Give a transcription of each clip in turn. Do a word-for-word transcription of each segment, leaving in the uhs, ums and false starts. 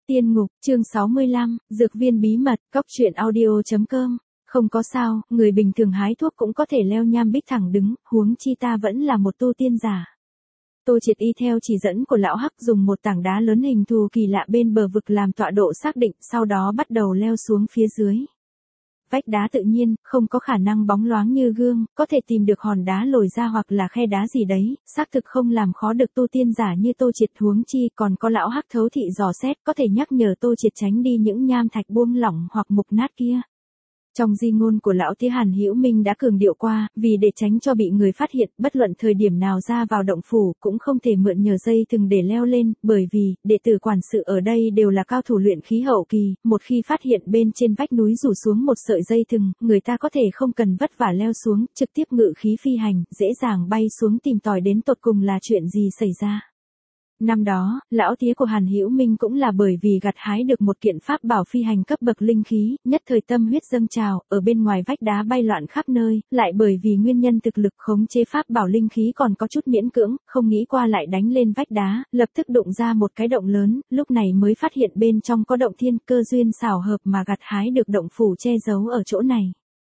Tiên ngục, chương sáu mươi lăm, dược viên bí mật, cóc truyện audio chấm com. Không có sao, người bình thường hái thuốc cũng có thể leo nham bích thẳng đứng, huống chi ta vẫn là một tu tiên giả. Tô Triệt y theo chỉ dẫn của lão Hắc dùng một tảng đá lớn hình thù kỳ lạ bên bờ vực làm tọa độ xác định, sau đó bắt đầu leo xuống phía dưới. Vách đá tự nhiên, không có khả năng bóng loáng như gương, có thể tìm được hòn đá lồi ra hoặc là khe đá gì đấy, xác thực không làm khó được tu tiên giả như Tô Triệt, huống chi còn có lão Hắc thấu thị dò xét, có thể nhắc nhở Tô Triệt tránh đi những nham thạch buông lỏng hoặc mục nát kia. Trong di ngôn của lão Tía Hàn Hữu Minh đã cường điệu qua, vì để tránh cho bị người phát hiện, bất luận thời điểm nào ra vào động phủ, cũng không thể mượn nhờ dây thừng để leo lên, bởi vì, đệ tử quản sự ở đây đều là cao thủ luyện khí hậu kỳ, một khi phát hiện bên trên vách núi rủ xuống một sợi dây thừng, người ta có thể không cần vất vả leo xuống, trực tiếp ngự khí phi hành, dễ dàng bay xuống tìm tòi đến tột cùng là chuyện gì xảy ra. Năm đó, lão tía của Hàn Hữu Minh cũng là bởi vì gặt hái được một kiện pháp bảo phi hành cấp bậc linh khí, nhất thời tâm huyết dâng trào, ở bên ngoài vách đá bay loạn khắp nơi, lại bởi vì nguyên nhân thực lực khống chế pháp bảo linh khí còn có chút miễn cưỡng, không nghĩ qua lại đánh lên vách đá, lập tức đụng ra một cái động lớn, lúc này mới phát hiện bên trong có động thiên, cơ duyên xảo hợp mà gặt hái được động phủ che giấu ở chỗ này.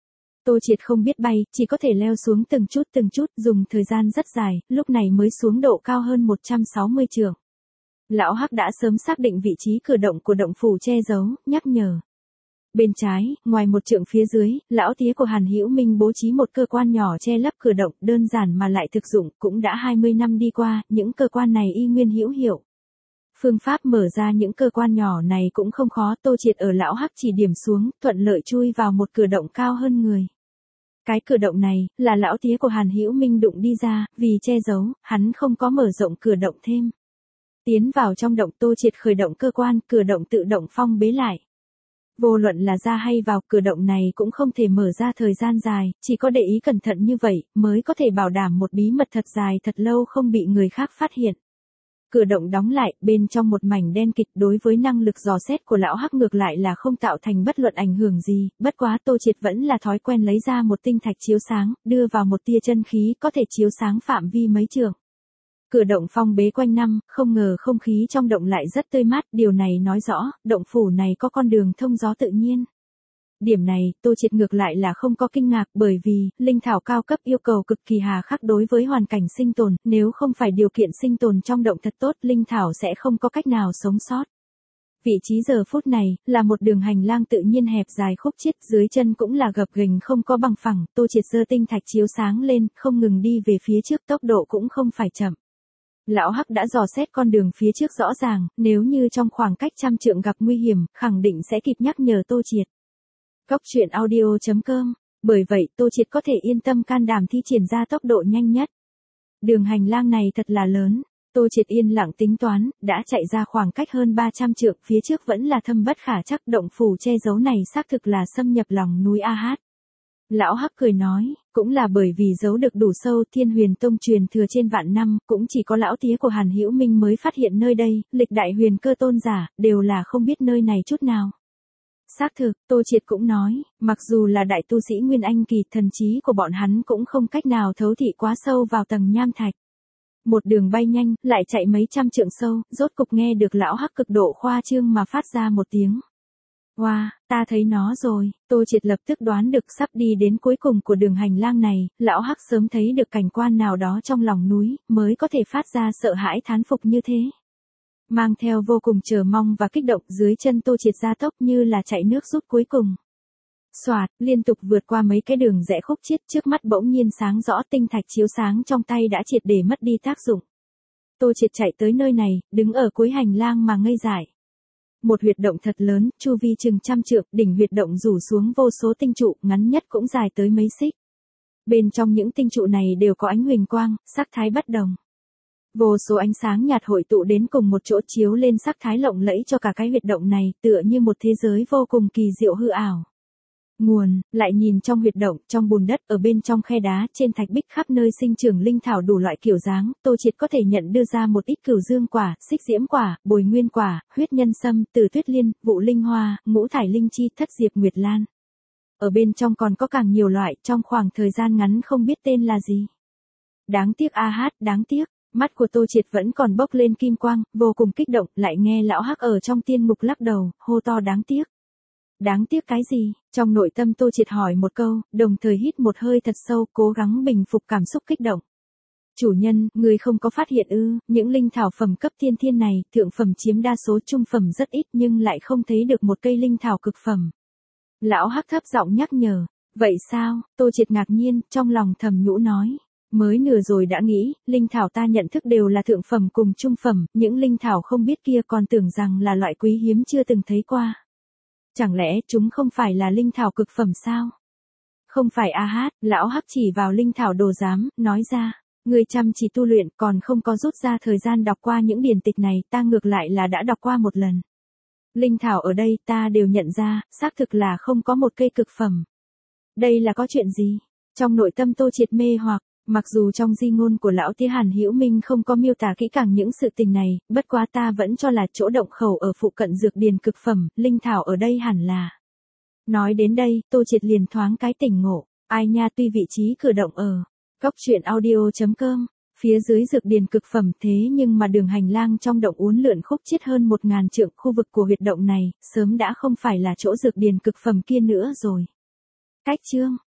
Tô Triệt không biết bay, chỉ có thể leo xuống từng chút từng chút, dùng thời gian rất dài, lúc này mới xuống độ cao hơn một trăm sáu mươi trượng. Lão Hắc đã sớm xác định vị trí cửa động của động phủ che giấu, nhắc nhở. Bên trái, ngoài một trượng phía dưới, lão tía của Hàn Hữu Minh bố trí một cơ quan nhỏ che lấp cửa động, đơn giản mà lại thực dụng, cũng đã hai mươi năm đi qua, những cơ quan này y nguyên hữu hiệu. Phương pháp mở ra những cơ quan nhỏ này cũng không khó, Tô Triệt ở lão Hắc chỉ điểm xuống, thuận lợi chui vào một cửa động cao hơn người. Cái cửa động này, là lão tía của Hàn Hữu Minh đụng đi ra, vì che giấu, hắn không có mở rộng cửa động thêm. Tiến vào trong động, Tô Triệt khởi động cơ quan, cửa động tự động phong bế lại. Vô luận là ra hay vào, cửa động này cũng không thể mở ra thời gian dài, chỉ có để ý cẩn thận như vậy, mới có thể bảo đảm một bí mật thật dài thật lâu không bị người khác phát hiện. Cửa động đóng lại, bên trong một mảnh đen kịt, đối với năng lực dò xét của lão Hắc ngược lại là không tạo thành bất luận ảnh hưởng gì, bất quá Tô Triệt vẫn là thói quen lấy ra một tinh thạch chiếu sáng, đưa vào một tia chân khí có thể chiếu sáng phạm vi mấy trượng. Cửa động phong bế quanh năm, không ngờ không khí trong động lại rất tươi mát, điều này nói rõ, động phủ này có con đường thông gió tự nhiên. Điểm này, Tô Triệt ngược lại là không có kinh ngạc, bởi vì, linh thảo cao cấp yêu cầu cực kỳ hà khắc đối với hoàn cảnh sinh tồn, nếu không phải điều kiện sinh tồn trong động thật tốt, linh thảo sẽ không có cách nào sống sót. Vị trí giờ phút này, là một đường hành lang tự nhiên hẹp dài khúc chiết, dưới chân cũng là gập ghềnh không có bằng phẳng, Tô Triệt giơ tinh thạch chiếu sáng lên, không ngừng đi về phía trước, tốc độ cũng không phải chậm. Lão Hắc đã dò xét con đường phía trước rõ ràng, nếu như trong khoảng cách trăm trượng gặp nguy hiểm, khẳng định sẽ kịp nhắc nhở Tô Triệt. Cóc truyện audio chấm com, bởi vậy Tô Triệt có thể yên tâm can đảm thi triển ra tốc độ nhanh nhất. Đường hành lang này thật là lớn, Tô Triệt yên lặng tính toán, đã chạy ra khoảng cách hơn ba trăm trượng, phía trước vẫn là thâm bất khả trắc, động phủ che giấu này xác thực là xâm nhập lòng núi A Hát. Lão Hắc cười nói, cũng là bởi vì giấu được đủ sâu, Thiên Huyền Tông truyền thừa trên vạn năm, cũng chỉ có lão tía của Hàn Hữu Minh mới phát hiện nơi đây, lịch đại huyền cơ tôn giả, đều là không biết nơi này chút nào. Xác thực, Tô Triệt cũng nói, mặc dù là đại tu sĩ Nguyên Anh kỳ, thần trí của bọn hắn cũng không cách nào thấu thị quá sâu vào tầng nham thạch. Một đường bay nhanh, lại chạy mấy trăm trượng sâu, rốt cục nghe được lão Hắc cực độ khoa trương mà phát ra một tiếng. Wow, ta thấy nó rồi, Tô Triệt lập tức đoán được sắp đi đến cuối cùng của đường hành lang này, lão Hắc sớm thấy được cảnh quan nào đó trong lòng núi, mới có thể phát ra sợ hãi thán phục như thế. Mang theo vô cùng chờ mong và kích động, dưới chân Tô Triệt ra tốc như là chạy nước rút cuối cùng. Xoạt, liên tục vượt qua mấy cái đường rẽ khúc chiết, trước mắt bỗng nhiên sáng rõ, tinh thạch chiếu sáng trong tay đã triệt để mất đi tác dụng. Tô Triệt chạy tới nơi này, đứng ở cuối hành lang mà ngây dại. Một huyệt động thật lớn, chu vi chừng trăm trượng, đỉnh huyệt động rủ xuống vô số tinh trụ, ngắn nhất cũng dài tới mấy xích. Bên trong những tinh trụ này đều có ánh huỳnh quang, sắc thái bất đồng. Vô số ánh sáng nhạt hội tụ đến cùng một chỗ, chiếu lên sắc thái lộng lẫy cho cả cái huyệt động này, tựa như một thế giới vô cùng kỳ diệu hư ảo. Nguồn, lại nhìn trong huyệt động, trong bùn đất, ở bên trong khe đá, trên thạch bích khắp nơi sinh trưởng linh thảo đủ loại kiểu dáng, Tô Triệt có thể nhận đưa ra một ít cửu dương quả, xích diễm quả, bồi nguyên quả, huyết nhân sâm, tử tuyết liên, vụ linh hoa, ngũ thải linh chi, thất diệp nguyệt lan. Ở bên trong còn có càng nhiều loại, trong khoảng thời gian ngắn không biết tên là gì. Đáng tiếc A Hát, đáng tiếc. Mắt của Tô Triệt vẫn còn bốc lên kim quang, vô cùng kích động, lại nghe lão Hắc ở trong tiên mục lắc đầu, hô to đáng tiếc. Đáng tiếc cái gì? Trong nội tâm Tô Triệt hỏi một câu, đồng thời hít một hơi thật sâu, cố gắng bình phục cảm xúc kích động. Chủ nhân, người không có phát hiện ư, những linh thảo phẩm cấp tiên thiên này, thượng phẩm chiếm đa số, trung phẩm rất ít nhưng lại không thấy được một cây linh thảo cực phẩm. Lão Hắc thấp giọng nhắc nhở, vậy sao? Tô Triệt ngạc nhiên, trong lòng thầm nhũ nói. Mới nửa rồi đã nghĩ, linh thảo ta nhận thức đều là thượng phẩm cùng trung phẩm, những linh thảo không biết kia còn tưởng rằng là loại quý hiếm chưa từng thấy qua. Chẳng lẽ chúng không phải là linh thảo cực phẩm sao? Không phải a hát, lão Hắc chỉ vào linh thảo đồ giám, nói ra. Người chăm chỉ tu luyện còn không có rút ra thời gian đọc qua những điển tịch này, ta ngược lại là đã đọc qua một lần. Linh thảo ở đây ta đều nhận ra, xác thực là không có một cây cực phẩm. Đây là có chuyện gì? Trong nội tâm Tô Triệt mê hoặc, mặc dù trong di ngôn của lão Tía Hàn Hữu Minh không có miêu tả kỹ càng những sự tình này, bất quá ta vẫn cho là chỗ động khẩu ở phụ cận dược điền cực phẩm, linh thảo ở đây hẳn là. Nói đến đây, Tô Triệt liền thoáng cái tỉnh ngộ, ai nha tuy vị trí cử động ở Góc truyện audio chấm com, phía dưới dược điền cực phẩm thế nhưng mà đường hành lang trong động uốn lượn khúc chiết hơn một ngàn trượng khu vực của huyệt động này, sớm đã không phải là chỗ dược điền cực phẩm kia nữa rồi. Cách chương